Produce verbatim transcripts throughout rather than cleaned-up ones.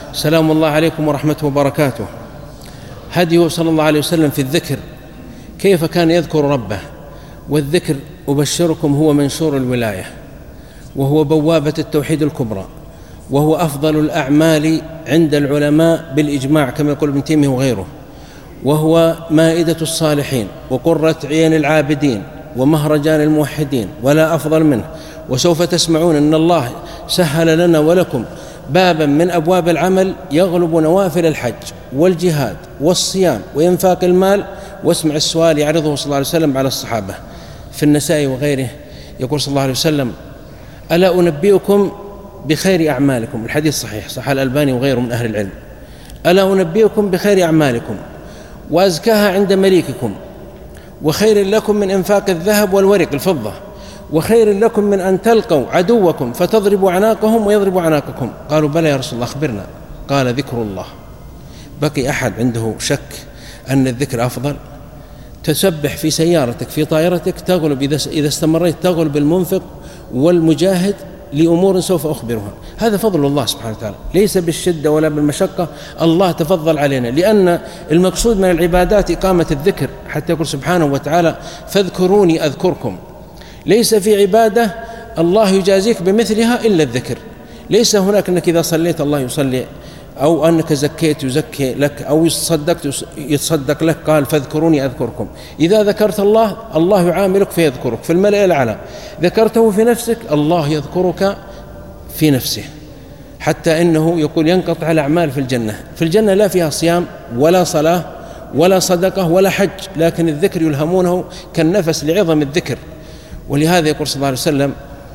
سلام الله عليكم ورحمته وبركاته. هديه صلى الله عليه وسلم في الذكر، كيف كان يذكر ربه. والذكر أبشركم هو منشور الولاية، وهو بوابة التوحيد الكبرى، وهو أفضل الأعمال عند العلماء بالإجماع كما يقول ابن تيمية وغيره، وهو مائدة الصالحين وقرة عين العابدين ومهرجان الموحدين، ولا أفضل منه. وسوف تسمعون أن الله سهل لنا ولكم بابا من أبواب العمل يغلب نوافل الحج والجهاد والصيام وإنفاق المال. واسمع السؤال يعرضه صلى الله عليه وسلم على الصحابة في النسائي وغيره، يقول صلى الله عليه وسلم: ألا أنبئكم بخير أعمالكم؟ الحديث صحيح، صح الألباني وغيره من أهل العلم. ألا أنبئكم بخير أعمالكم وأزكاها عند مليككم، وخير لكم من إنفاق الذهب والورق الفضة، وخير لكم من أن تلقوا عدوكم فتضربوا عناقهم ويضربوا عناقكم؟ قالوا: بلى يا رسول الله، أخبرنا. قال: ذكر الله. بقي أحد عنده شك أن الذكر أفضل؟ تسبح في سيارتك في طائرتك تغلب إذا استمريت تغلب المنفق والمجاهد لأمور سوف أخبرها. هذا فضل الله سبحانه وتعالى، ليس بالشدة ولا بالمشقة. الله تفضل علينا، لأن المقصود من العبادات إقامة الذكر، حتى يقول سبحانه وتعالى: فاذكروني أذكركم. ليس في عبادة الله يجازيك بمثلها إلا الذكر. ليس هناك أنك إذا صليت الله يصلي، أو أنك زكيت يزكي لك، أو صدقت يتصدق لك. قال: فاذكروني أذكركم. إذا ذكرت الله الله يعاملك فيذكرك في الملأ الأعلى. ذكرته في نفسك الله يذكرك في نفسه، حتى إنه يقول ينقطع الأعمال في الجنة. في الجنة لا فيها صيام ولا صلاة ولا صدقة ولا حج، لكن الذكر يلهمونه كالنفس لعظم الذكر. ولهذا يقول صلى الله عليه وسلم: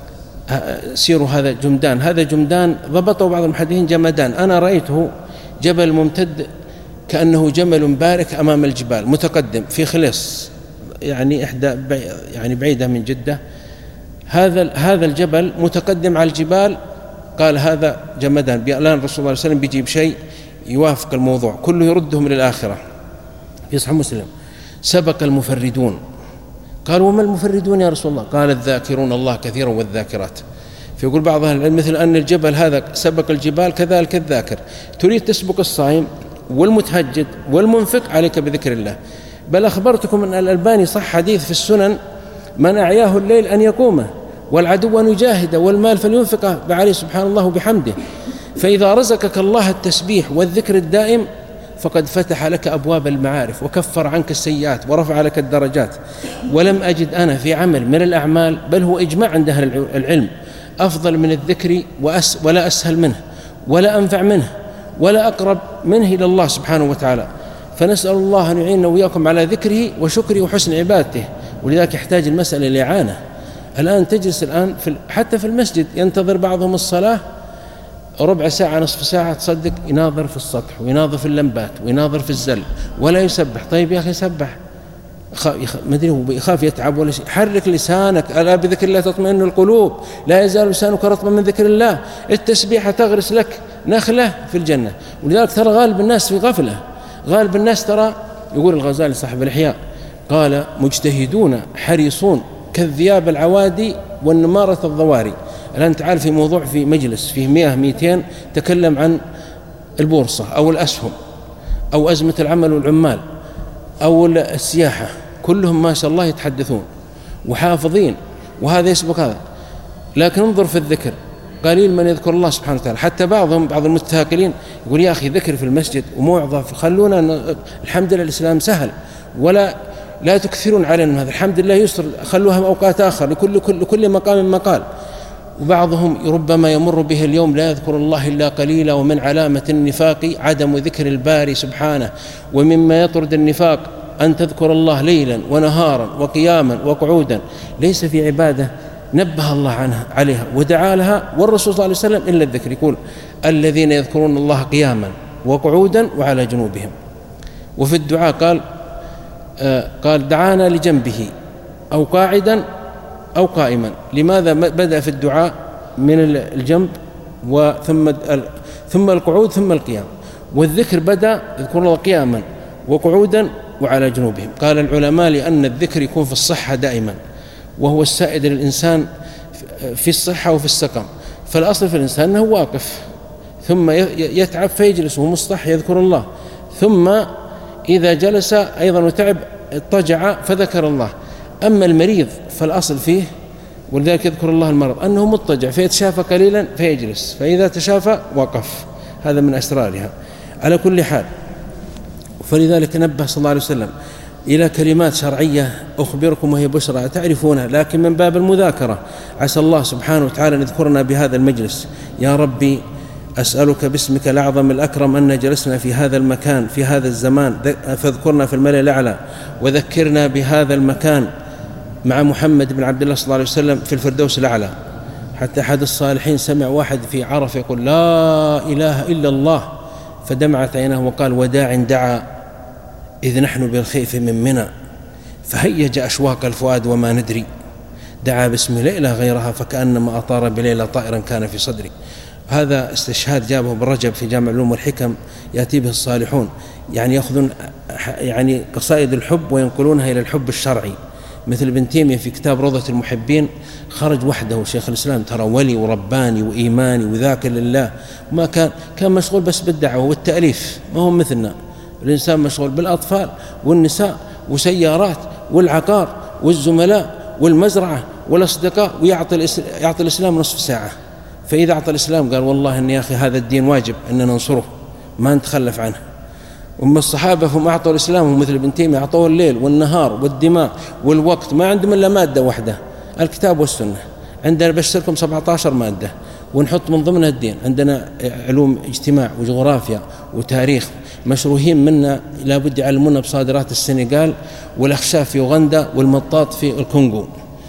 سيروا هذا جمدان. هذا جمدان ضبطه بعض المحدثين جمدان. أنا رأيته جبل ممتد كأنه جمل بارك أمام الجبال متقدم في خليص، يعني إحدى يعني بعيدة من جدة. هذا هذا الجبل متقدم على الجبال. قال: هذا جمدان. الآن الرسول صلى الله عليه وسلم بيجيب شيء يوافق الموضوع كله، يردهم للآخرة. في صحيح مسلم: سبق المفردون. قال: وما المفردون يا رسول الله؟ قال: الذاكرون الله كثيرا والذاكرات. فيقول بعض أهل العلم مثل أن الجبل هذا سبق الجبال كذلك الذاكر. تريد تسبق الصائم والمتهجد والمنفق، عليك بذكر الله. بل أخبرتكم أن الألباني صح حديث في السنن: من أعياه الليل أن يقومه، والعدو أن يجاهده، والمال فلينفقه بعليه سبحان الله بحمده. فإذا رزقك الله التسبيح والذكر الدائم فقد فتح لك أبواب المعارف وكفر عنك السيئات ورفع لك الدرجات. ولم أجد أنا في عمل من الأعمال، بل هو إجماع عند أهل العلم، أفضل من الذكر وأس ولا أسهل منه ولا أنفع منه ولا أقرب منه إلى الله سبحانه وتعالى. فنسأل الله أن يعيننا وإياكم على ذكره وشكره وحسن عبادته. ولذلك يحتاج المسألة لإعانة. الآن تجلس الآن في حتى في المسجد ينتظر بعضهم الصلاة ربع ساعة نصف ساعة، تصدق يناظر في السطح ويناظر في اللمبات ويناظر في الزل ولا يسبح. طيب يا أخي سبح، ما أدري هو يخاف يتعب ولا شيء. حرك لسانك، ألا بذكر الله تطمئن القلوب، لا يزال لسانك رطبا من ذكر الله. التسبيحة تغرس لك نخلة في الجنة. ولذلك ترى غالب الناس في غفلة. غالب الناس ترى، يقول الغزالي صاحب الإحياء، قال: مجتهدون حريصون كالذياب العوادي والنمارة الضواري. الآن تعال في موضوع في مجلس فيه مئة مئتين تكلم عن البورصة أو الأسهم أو أزمة العمل والعمال أو السياحة، كلهم ما شاء الله يتحدثون وحافظين، وهذا يسبق هذا. لكن انظر في الذكر، قليل من يذكر الله سبحانه وتعالى. حتى بعضهم بعض المتثاقلين يقول: يا أخي ذكر في المسجد وموعظة، خلونا الحمد لله الإسلام سهل، ولا لا تكثرون علينا هذا، الحمد لله يسر، خلوها أوقات آخر لكل كل لكل مقام مقال. وبعضهم ربما يمر به اليوم لا يذكر الله إلا قليلا. ومن علامة النفاق عدم ذكر الباري سبحانه. ومما يطرد النفاق أن تذكر الله ليلا ونهارا وقياما وقعودا. ليس في عبادة نبه الله عنها عليها ودعا لها والرسول صلى الله عليه وسلم إلا الذكر. يقول: الذين يذكرون الله قياما وقعودا وعلى جنوبهم. وفي الدعاء قال آه قال: دعانا لجنبه أو قاعدا أو قائما. لماذا بدأ في الدعاء من الجنب وثم ثم القعود ثم القيام؟ والذكر بدأ يذكر الله قياما وقعودا وعلى جنوبهم. قال العلماء: لأن الذكر يكون في الصحة دائما، وهو السائد للإنسان في الصحة وفي السقم. فالأصل في الإنسان أنه واقف ثم يتعب فيجلس وهو مصطح يذكر الله، ثم إذا جلس أيضا وتعب اضطجع فذكر الله. أما المريض فالأصل فيه، ولذلك يذكر الله المرض، أنه مضطجع فيتشافى قليلا فيجلس، فإذا تشافى وقف. هذا من أسرارها. على كل حال، فلذلك نبه صلى الله عليه وسلم إلى كلمات شرعية أخبركم وهي بشرى تعرفونها، لكن من باب المذاكرة. عسى الله سبحانه وتعالى أن يذكرنا بهذا المجلس. يا ربي أسألك باسمك الأعظم الأكرم أن جلسنا في هذا المكان في هذا الزمان، فاذكرنا في الملأ الأعلى، وذكرنا بهذا المكان مع محمد بن عبد الله صلى الله عليه وسلم في الفردوس الأعلى. حتى أحد الصالحين سمع واحد في عرف يقول لا إله إلا الله، فدمعت عينه وقال وداع دعا إذ نحن بالخيف من منى، فهيج أشواق الفؤاد وما ندري، دعا باسم ليلة غيرها فكأنما أطار بليلة طائرا كان في صدري. هذا استشهاد جابه ابن رجب في جامع العلوم والحكم، يأتي به الصالحون، يعني يأخذون يعني قصائد الحب وينقلونها إلى الحب الشرعي. مثل ابن تيمية في كتاب روضة المحبين خرج وحده شيخ الإسلام، ترى ولي ورباني وإيماني وذاكر لله، ما كان كان مشغول بس بالدعوة والتأليف، ما هو مثلنا. الإنسان مشغول بالأطفال والنساء وسيارات والعقار والزملاء والمزرعة والأصدقاء، ويعطي يعطي الإسلام نصف ساعة. فإذا أعطى الإسلام قال والله إن يا أخي هذا الدين واجب أن ننصره ما نتخلف عنه. أما الصحابة فهم أعطوا الإسلام مثل ابن تيمية، أعطوه الليل والنهار والدماء والوقت، ما عندهم إلا مادة واحدة الكتاب والسنة. عندنا بشركم سبعة عشر مادة ونحط من ضمنها الدين. عندنا علوم اجتماع وجغرافيا وتاريخ، مشروهين منا لابد يعلمونا بصادرات السنغال والأخشاف في أوغندا والمطاط في الكونغو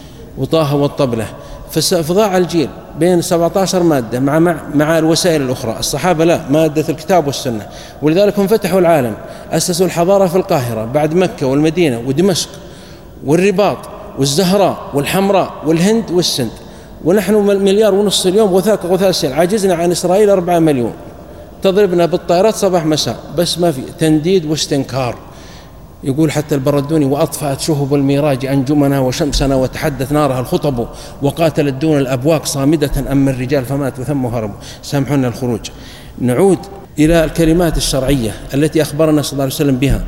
وطه والطبلة. فضاع الجيل بين سبعة عشر مادة مع, مع, مع الوسائل الأخرى. الصحابة لا، مادة الكتاب والسنة، ولذلك هم فتحوا العالم، أسسوا الحضارة في القاهرة بعد مكة والمدينة ودمشق والرباط والزهراء والحمراء والهند والسند، ونحن مليار ونص اليوم غثاء غثاء السيل، عاجزنا عن إسرائيل أربعة مليون، تضربنا بالطائرات صباح مساء، بس ما في تنديد واستنكار. يقول حتى البردوني وأطفأت شهب الميراج أنجمنا وشمسنا وتحدث نارها الخطب وقاتلت دون الأبواق صامدة، أما الرجال فماتوا ثم هربوا. سامحونا الخروج. نعود إلى الكلمات الشرعية التي أخبرنا صلى الله عليه وسلم بها،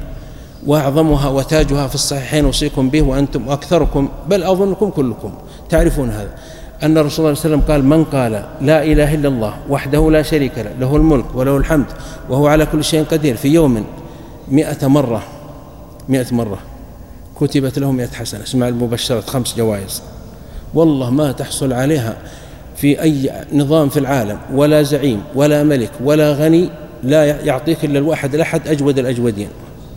وأعظمها وتاجها في الصحيحين أوصيكم به وأنتم أكثركم بل أظنكم كلكم تعرفون هذا، أن الرسول صلى الله عليه وسلم قال من قال لا إله إلا الله وحده لا شريك له له الملك وله الحمد وهو على كل شيء قدير في يوم مئة مرة مئة مرة كتبت له مئة حسنة. اسمع المبشرة خمس جوائز والله ما تحصل عليها في أي نظام في العالم، ولا زعيم ولا ملك ولا غني لا يعطيك إلا الواحد الأحد أجود الأجودين.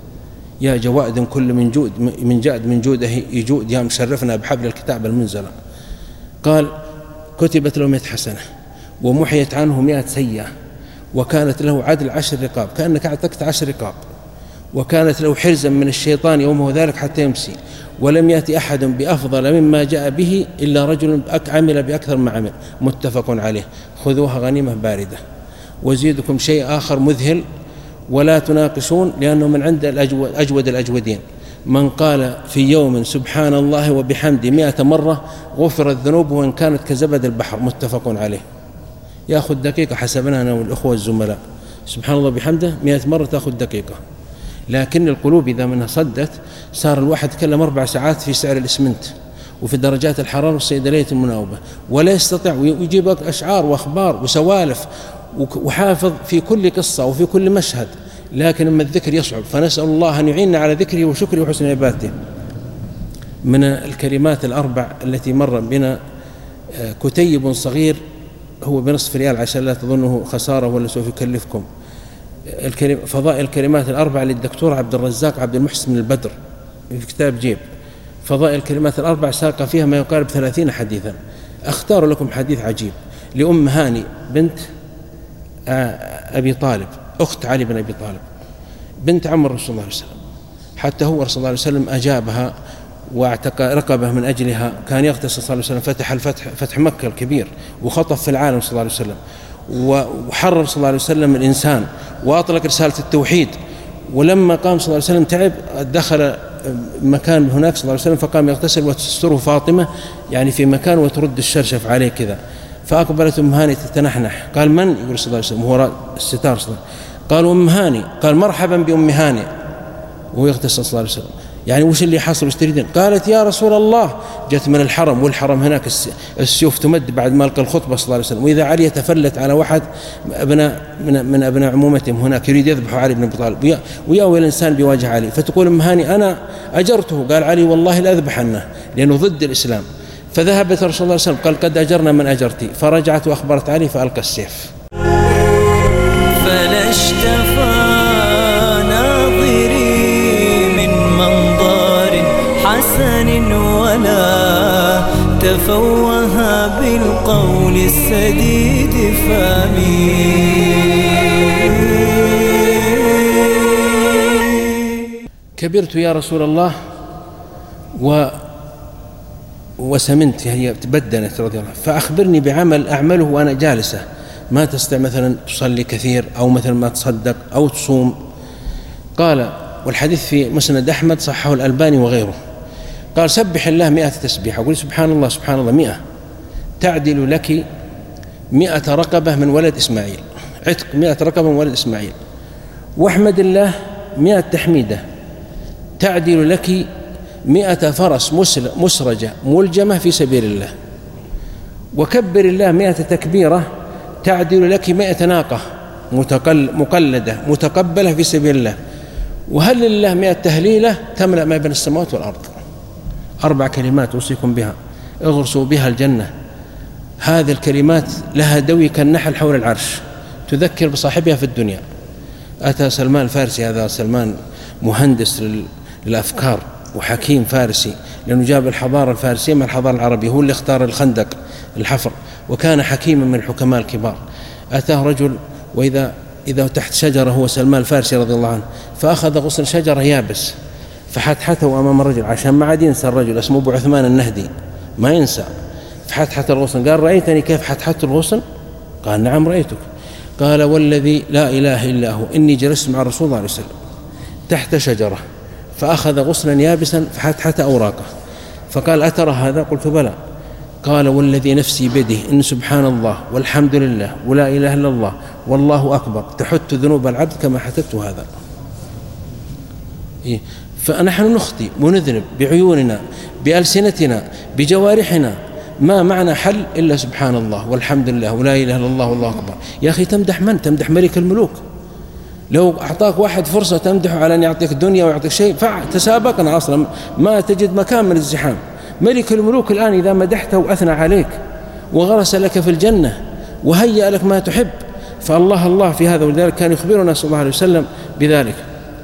يا جواد كل من جود من جاد من جوده يجود، يا مشرفنا بحبل الكتاب المنزلة. قال كتبت له مئة حسنة ومحيت عنه مئة سيئة، وكانت له عدل عشر رقاب، كأنك أعتقت عشر رقاب، وكانت له حرزا من الشيطان يومه ذلك حتى يمسي، ولم يأتي أحد بأفضل مما جاء به إلا رجل عمل بأكثر ما عمل. متفق عليه. خذوها غنيمة باردة. وزيدكم شيء آخر مذهل ولا تناقشون لأنه من عند الأجود, أجود الأجودين. من قال في يوم سبحان الله وبحمده مئة مرة غفرت ذنوبه وإن كانت كزبد البحر. متفق عليه. يأخذ دقيقة حسبنا أنا والأخوة الزملاء، سبحان الله بحمده مئة مرة تأخذ دقيقة. لكن القلوب إذا منها صدت صار الواحد يتكلم أربع ساعات في سعر الإسمنت وفي درجات الحرارة والصيدلية المناوبة، ولا يستطيع، ويجيب أشعار وأخبار وسوالف وحافظ في كل قصة وفي كل مشهد، لكن أما الذكر يصعب. فنسأل الله أن يعيننا على ذكره وشكره وحسن عبادته. من الكلمات الأربع التي مر بنا كتيب صغير هو بنصف ريال عشان لا تظنه خسارة ولا سوف يكلفكم. فضائل الكلمات الأربع للدكتور عبد الرزاق عبد المحسن البدر في كتاب جيب. فضائل الكلمات الأربع ساق فيها ما يقارب ثلاثين حديثا. أختار لكم حديث عجيب لأم هاني بنت أبي طالب، أخت علي بن أبي طالب، بنت عم الرسول صلى الله عليه وسلم. حتى هو صلى الله عليه وسلم أجابها واعتق رقبه من أجلها. كان يغتسل صلى الله عليه وسلم، فتح الفتح فتح مكة الكبير وخطف في العالم صلى الله عليه وسلم، وحرر صلى الله عليه وسلم الإنسان وأطلق رسالة التوحيد. ولما قام صلى الله عليه وسلم تعب دخل مكان هناك صلى الله عليه وسلم فقام يغتسل وتستره فاطمة يعني في مكان وترد الشرشف عليه كذا. فأقبلت أم هاني تتنحنح. قال: من؟ يقول صلى الله عليه وسلم وهو الستار. قالوا: أم هاني. قال: مرحبا بأم هاني، وهو يغتسل صلى الله عليه وسلم. يعني وش اللي حصل، وش تريدين؟ قالت: يا رسول الله، جت من الحرم، والحرم هناك السيوف تمد بعد ما ألقى الخطبة صلى الله عليه وسلم، وإذا علي تفلت على واحد أبناء من, من أبناء عمومتهم هناك يريد يذبح علي بن أبي طالب، ويأوي الإنسان بوجه علي، فتقول أم هاني: أنا أجرته. قال علي: والله لأذبحنه، لأنه ضد الإسلام. فذهبت رسول الله صلى الله عليه وسلم قال: قد أجرنا من أجرتي. فرجعت وأخبرت علي فألقى السيف. فلا اشتفى ناظري من منظر حسن ولا تفوه بالقول السديد فامي. كبرت يا رسول الله و وسمنت، هي تبدنت رضي الله عنها، فأخبرني بعمل أعمله وأنا جالسة. ما تستطيع مثلا تصلي كثير، أو مثلا ما تصدق أو تصوم. قال، والحديث في مسند أحمد صححه الألباني وغيره، قال: سبح الله مئة تسبيحة. أقول: سبحان الله سبحان الله مئة تعدل لك مئة رقبة من ولد إسماعيل، عتق مئة رقبة من ولد إسماعيل. واحمد الله مئة تحميدة تعدل لك مئة فرس مسرجة ملجمة في سبيل الله. وكبر الله مئة تكبيرة تعدل لك مئة ناقة مقلدة متقبلة في سبيل الله. وهل لله مئة تهليلة تملأ ما بين السماوات والأرض. أربع كلمات أوصيكم بها اغرسوا بها الجنة. هذه الكلمات لها دوي كالنحل حول العرش، تذكر بصاحبها في الدنيا. أتى سلمان الفارسي، هذا سلمان مهندس للأفكار وحكيم فارسي، لأنه جاب الحضارة الفارسية من الحضارة العربية، هو اللي اختار الخندق الحفر، وكان حكيما من الحكماء الكبار. أتاه رجل وإذا إذا تحت شجرة، هو سلمان الفارسي رضي الله عنه، فأخذ غصن شجرة يابس فحتحته أمام الرجل عشان ما عاد ينسى الرجل، اسمه أبو عثمان النهدي، ما ينسى. فحتحت الغصن، قال: رأيتني كيف حتحت الغصن؟ قال: نعم رأيتك. قال: والذي لا إله إلا هو إني جلست مع الرسول صلى الله عليه وسلم تحت شجرة فأخذ غصنا يابسا فحتحت أوراقه، فقال: أترى هذا؟ قلت: بلى. قال: والذي نفسي بيده إن سبحان الله والحمد لله ولا إله إلا الله والله أكبر تحت ذنوب العبد كما حتت هذا. إيه؟ فنحن نخطئ ونذنب بعيوننا بألسنتنا بجوارحنا، ما معنى حل إلا سبحان الله والحمد لله ولا إله إلا الله والله أكبر. يا أخي تمدح من؟ تمدح ملك الملوك. لو أعطاك واحد فرصة تمدحه على أن يعطيك دنيا ويعطيك شيء فتسابقنا أصلا، ما تجد مكان من الزحام. ملك الملوك الآن إذا مدحته وأثنى عليك وغرس لك في الجنة وهيأ لك ما تحب، فالله الله في هذا. ولذلك كان يخبرنا صلى الله عليه وسلم بذلك.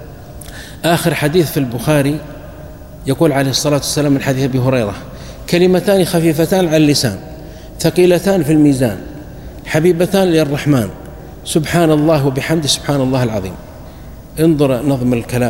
آخر حديث في البخاري يقول عليه الصلاة والسلام من حديث أبي هريرة: كلمتان خفيفتان على اللسان ثقيلتان في الميزان حبيبتان للرحمن سبحان الله وبحمده سبحان الله العظيم. انظر نظم الكلام.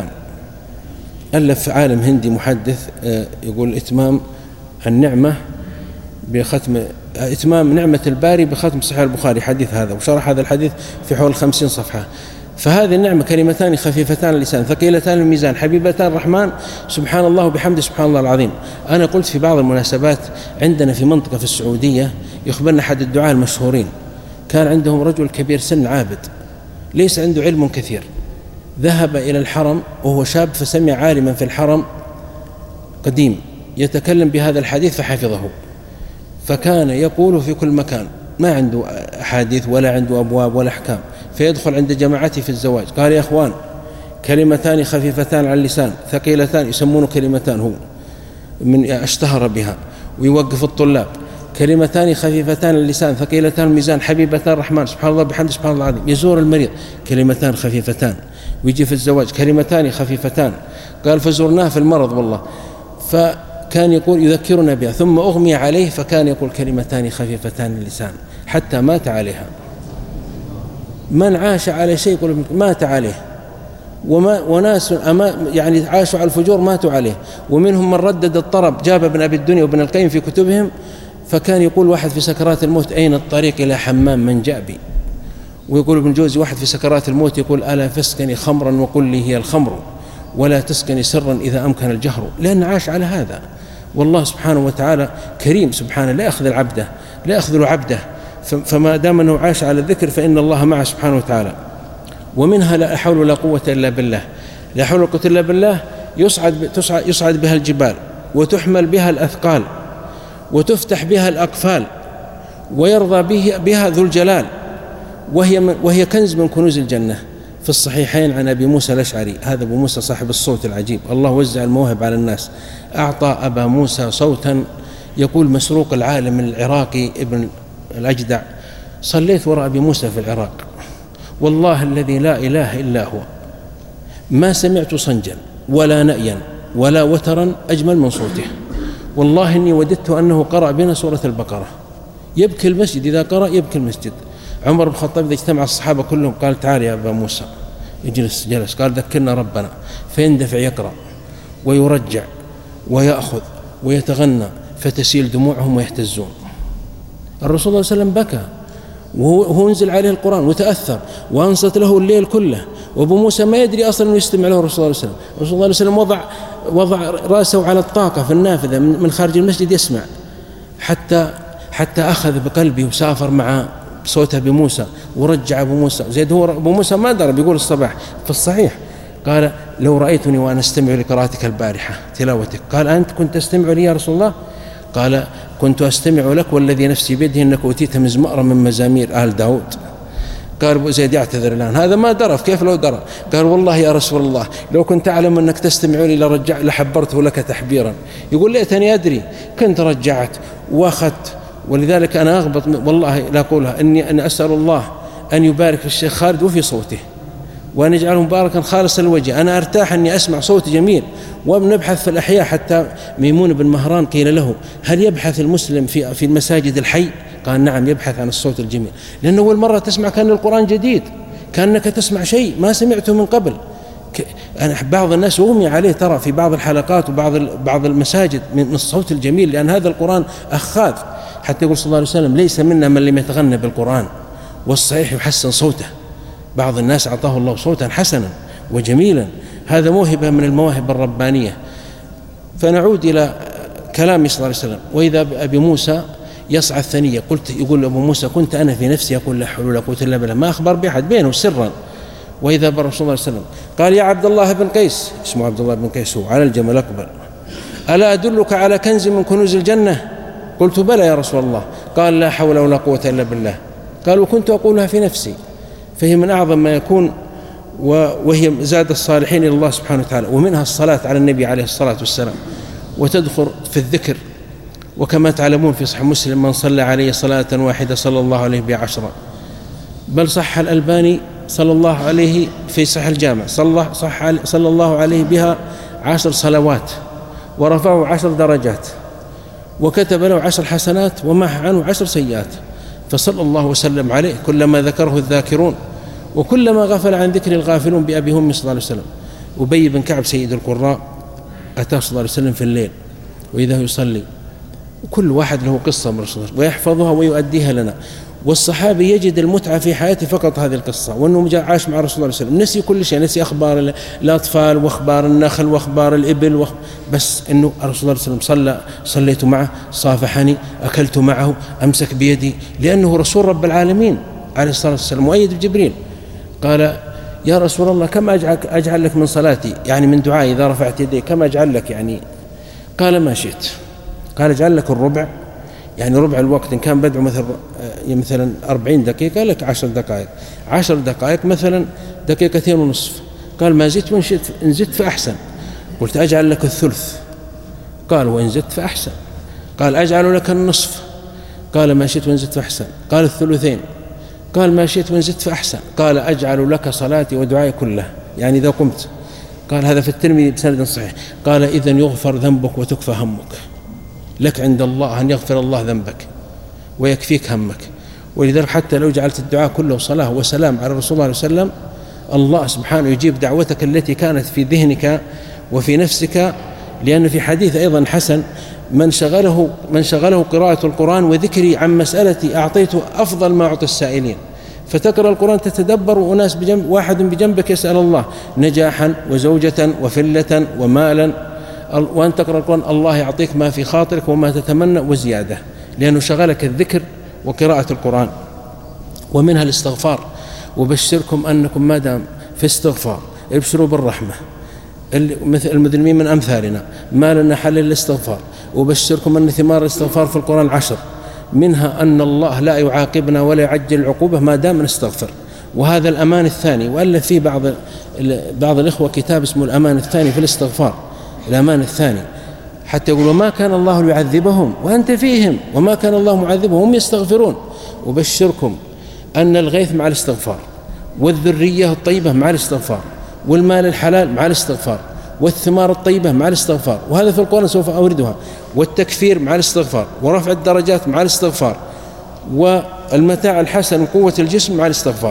ألف عالم هندي محدث يقول: إتمام النعمة بختم إتمام نعمة الباري بختم صحيح البخاري، حديث هذا، وشرح هذا الحديث في حول خمسين صفحة. فهذه النعمة كلمتان خفيفتان اللسان ثقيلتان الميزان حبيبتان الرحمن سبحان الله وبحمده سبحان الله العظيم. أنا قلت في بعض المناسبات عندنا في منطقة في السعودية يخبرنا أحد الدعاة المشهورين، كان عندهم رجل كبير سن عابد ليس عنده علم كثير، ذهب إلى الحرم وهو شاب فسمع عالما في الحرم قديم يتكلم بهذا الحديث فحفظه، فكان يقول في كل مكان، ما عنده أحاديث ولا عنده أبواب ولا أحكام، فيدخل عند جماعته في الزواج قال: يا أخوان كلمتان خفيفتان على اللسان ثقيلتان، يسمونه كلمتان هو من اشتهر بها، ويوقف الطلاب: كلمتان خفيفتان اللسان ثقيلتان الميزان حبيبتان الرحمن سبحان الله بحمده سبحان الله العظيم. يزور المريض: كلمتان خفيفتان. ويجي في الزواج: كلمتان خفيفتان. قال: فزرناه في المرض والله، فكان يقول يذكرنا بها، ثم أغمي عليه فكان يقول: كلمتان خفيفتان اللسان، حتى مات عليها. من عاش على شيء يقول مات عليه، وما وناس يعني عاشوا على الفجور ماتوا عليه. ومنهم من ردد الطرب، جاب ابن أبي الدنيا وابن القيم في كتبهم، فكان يقول واحد في سكرات الموت: أين الطريق إلى حمام من جاء بي؟ ويقول ابن جوزي واحد في سكرات الموت يقول: ألا فاسقني خمرا وقل لي هي الخمر ولا تسقني سرا إذا أمكن الجهر. لأن عاش على هذا. والله سبحانه وتعالى كريم سبحانه، لا يأخذ العبده لا يأخذ عبده فما دام أنه عاش على الذكر فإن الله معه سبحانه وتعالى. ومنها لا حول ولا قوة إلا بالله. لا حول ولا قوة إلا بالله يصعد, يصعد بها الجبال وتحمل بها الأثقال وتفتح بها الأقفال ويرضى به بها ذو الجلال، وهي, وهي كنز من كنوز الجنة. في الصحيحين عن أبي موسى الأشعري، هذا أبو موسى صاحب الصوت العجيب، الله وزع المواهب على الناس، أعطى أبا موسى صوتا. يقول مسروق العالم العراقي ابن الأجدع: صليت وراء أبي موسى في العراق، والله الذي لا إله إلا هو ما سمعت صنجا ولا نأيا ولا وترا أجمل من صوته، والله إني وددت أنه قرأ بنا سورة البقرة. يبكي المسجد إذا قرأ، يبكي المسجد. عمر بن الخطاب إذا اجتمع الصحابة كلهم قال: تعال يا أبا موسى. يجلس جلس، قال: ذكرنا ربنا. فيندفع يقرأ ويرجع ويأخذ ويتغنى فتسيل دموعهم ويهتزون. الرسول صلى الله عليه وسلم بكى وهو انزل عليه القرآن وتأثر وأنصت له الليل كله، وأبو موسى ما يدري أصلا أنه يستمع له الرسول صلى الله عليه وسلم. الرسول صلى الله عليه وسلم وضع, وضع رأسه على الطاقة في النافذة من خارج المسجد يسمع، حتى حتى أخذ بقلبه وسافر مع صوت أبي موسى ورجع أبو موسى. زيد هو أبو موسى ما درى، بيقول الصباح في الصحيح قال: لو رأيتني وأنا أستمع لقراءتك البارحة تلاوتك. قال: أنت كنت تستمع لي يا رسول الله؟ قال: كنت أستمع لك والذي نفسي بيده إنك أوتيت مزمارا من مزامير آل داود. قال أبو زيد يعتذر الآن، هذا ما درى، كيف لو درى؟ قال: والله يا رسول الله لو كنت أعلم أنك تستمع لي لرجع لحبرته لك تحبيرا. يقول: ليتني أدري، كنت رجعت وأخذت. ولذلك أنا أغبط والله لا أقولها، إني أن أسأل الله أن يبارك في الشيخ خالد وفي صوته، وأن يجعله مباركا خالص الوجه. أنا أرتاح أني أسمع صوت جميل. ونبحث في الأحياء، حتى ميمون بن مهران قيل له: هل يبحث المسلم في في المساجد الحي؟ قال: نعم، يبحث عن الصوت الجميل، لأنه أول مرة تسمع كأن القرآن جديد، كأنك تسمع شيء ما سمعته من قبل. أنا بعض الناس أغمي عليه ترى في بعض الحلقات وبعض بعض المساجد من الصوت الجميل، لأن هذا القرآن أخاذ. حتى يقول صلى الله عليه وسلم: ليس منا من لم يتغنى بالقرآن، والصحيح يحسن صوته. بعض الناس أعطاه الله صوتا حسنا وجميلا، هذا موهبة من المواهب الربانية. فنعود إلى كلام صلى الله عليه وسلم: وإذا أبي موسى يصعد ثنية. قلت يقول أبو موسى: كنت أنا في نفسي أقول لا حول ولا قوة إلا بالله، ما أخبر بأحد بينه سرا. وإذا برسول الله صلى الله عليه وسلم قال: يا عبد الله بن قيس، اسمه عبد الله بن قيس، هو على الجمل أقبل، ألا أدلك على كنز من كنوز الجنة؟ قلت: بلى يا رسول الله. قال: لا حول ولا قوة إلا بالله. قال: وكنت أقولها في نفسي. فهي من أعظم ما يكون، وهي زاد الصالحين إلى الله سبحانه وتعالى. ومنها الصلاة على النبي عليه الصلاة والسلام، وتدخل في الذكر. وكما تعلمون في صحيح مسلم: من صلى عليه صلاة واحدة صلى الله عليه بها عشرة. بل صح الألباني صلى الله عليه في صحيح الجامع صلى, صح صلى الله عليه بها عشر صلوات، ورفعه عشر درجات، وكتب له عشر حسنات، ومحى عنه عشر سيئات. فصلى الله وسلم عليه كلما ذكره الذاكرون، وكلما غفل عن ذكر الغافلون بأبي هم صلى الله عليه وسلم. أبي بن كعب سيد القراء أتاه صلى الله عليه وسلم في الليل وإذا يصلي، وكل واحد له قصة من رسول الله ويحفظها ويؤديها لنا. والصحابي يجد المتعة في حياته فقط هذه القصة، وأنه عاش مع رسول الله صلى الله عليه وسلم، نسي كل شيء، نسي أخبار الأطفال وأخبار النخل وأخبار الإبل وخ... بس أنه رسول الله صلى الله عليه وسلم صلى، صليت معه، صافحني، أكلت معه، أمسك بيدي، لأنه رسول رب العالمين عليه الصلاة والسلام، مؤيد بجبريل. قال: يا رسول الله كم أجعل, أجعل لك من صلاتي، يعني من دعائي إذا رفعت يدي كم أجعل لك يعني؟ قال: ما شئت. قال: أجعل لك الربع، يعني ربع الوقت. إن كان بدعو مثلا مثلا أربعين دقيقة لك عشر دقائق، عشر دقائق مثلا دقيقتين ونصف. قال: ما زدت وإن شئت، إن زدت فأحسن. قلت: أجعل لك الثلث. قال: وإن زدت فأحسن. قال: أجعل لك النصف. قال: ما شئت وإن زدت فأحسن. قال: الثلثين. قال: ما شئت وإن زدت فأحسن. قال: أجعل لك صلاتي ودعائي كله، يعني إذا قمت. قال: هذا في الترمذي بسند صحيح. قال: إذن يغفر ذنبك وتكفى همك، لك عند الله أن يغفر الله ذنبك ويكفيك همك. ولذلك حتى لو جعلت الدعاء كله صلاة وسلام على رسول الله صلى الله عليه وسلم، الله سبحانه يجيب دعوتك التي كانت في ذهنك وفي نفسك. لأن في حديث أيضا حسن: من شغله من شغله قراءة القرآن وذكري عن مسألتي أعطيته أفضل ما أعطي السائلين. فتقرأ القرآن تتدبر، وناس بجنب، واحد بجنبك يسأل الله نجاحا وزوجة وفلة ومالا، وأن تقرأ القرآن الله يعطيك ما في خاطرك وما تتمنى وزيادة، لأنه شغلك الذكر وقراءة القرآن. ومنها الاستغفار، وبشركم أنكم ما دام في استغفار ابشروا بالرحمة، مثل المذنبين من أمثالنا ما لنا حل الاستغفار. وبشركم أن ثمار الاستغفار في القرآن عشر، منها أن الله لا يعاقبنا ولا يعجل العقوبة ما دام نستغفر، وهذا الأمان الثاني. وألف فيه بعض بعض الإخوة كتاب اسمه الأمان الثاني في الاستغفار، الأمان الثاني، حتى يقولوا ما كان الله ليعذبهم وأنت فيهم وما كان الله معذبهم هم يستغفرون. وبشركم أن الغيث مع الاستغفار، والذرية الطيبة مع الاستغفار، والمال الحلال مع الاستغفار، والثمار الطيبة مع الاستغفار، وهذا في القرآن سوف أوردها، والتكفير مع الاستغفار، ورفع الدرجات مع الاستغفار، والمتاع الحسن وقوة الجسم مع الاستغفار.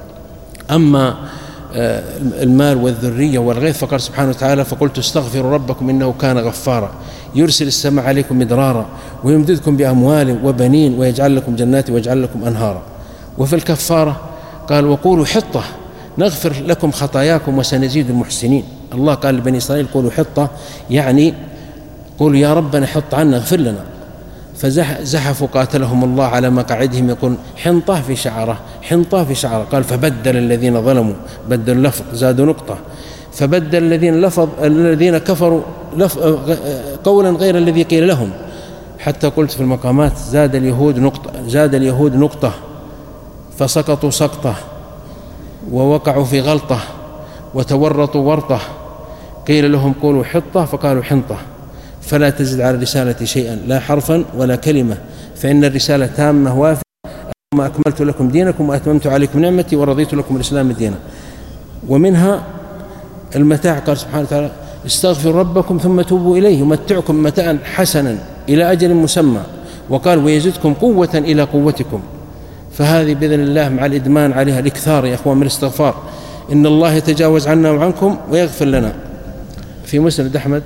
أما المال والذرية والغيث فقال سبحانه وتعالى فقلت استغفروا ربكم إنه كان غفارا يرسل السماء عليكم مدرارا ويمددكم بأموال وبنين ويجعل لكم جنات ويجعل لكم أنهارا. وفي الكفارة قال وقولوا حطة نغفر لكم خطاياكم وسنزيد المحسنين. الله قال لبني إسرائيل قولوا حطة، يعني قولوا يا ربنا حط عنا اغفر لنا، فزحفوا قاتلهم الله على مقاعدهم يقول حنطة في شعره حنطة في شعره. قال فبدل الذين ظلموا بدل لفظ زادوا نقطة، فبدل الذين لفظ الذين كفروا لف قولا غير الذي قيل لهم، حتى قلت في المقامات زاد اليهود نقطة زاد اليهود نقطة فسقطوا سقطة ووقعوا في غلطة وتورطوا ورطة، قيل لهم قولوا حطة فقالوا حنطة. فلا تزد على الرسالة شيئا لا حرفا ولا كلمة فإن الرسالة تامة وافية. ما أكملت لكم دينكم وأتممت عليكم نعمتي ورضيت لكم الإسلام دينا. ومنها المتاع قال سبحانه وتعالى استغفروا ربكم ثم توبوا إليه يمتعكم متاعا حسنا إلى أجل مسمى، وقال ويزدكم قوة إلى قوتكم. فهذه بإذن الله مع الإدمان عليها الإكثار يا أخوان من الاستغفار، إن الله يتجاوز عنا وعنكم ويغفر لنا. في مسند أحمد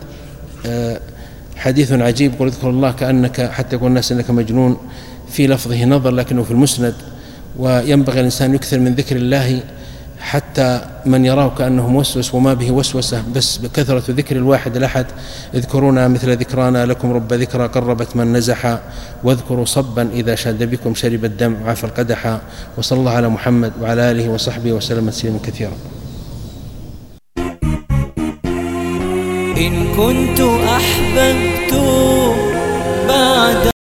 حديث عجيب يقول اذكر الله كأنك حتى يقول الناس أنك مجنون، في لفظه نظر لكنه في المسند. وينبغي الإنسان يكثر من ذكر الله حتى من يراه كأنه موسوس وما به وسوسة، بس بكثرة ذكر الواحد الأحد. اذكرونا مثل ذكرانا لكم رب ذكرى قربت من نزحا، واذكروا صبا إذا شاد بكم شرب الدمع وعفى القدحا. وصلى الله على محمد وعلى آله وصحبه وسلم تسليما كثيرا. إن كنت أحببت بعد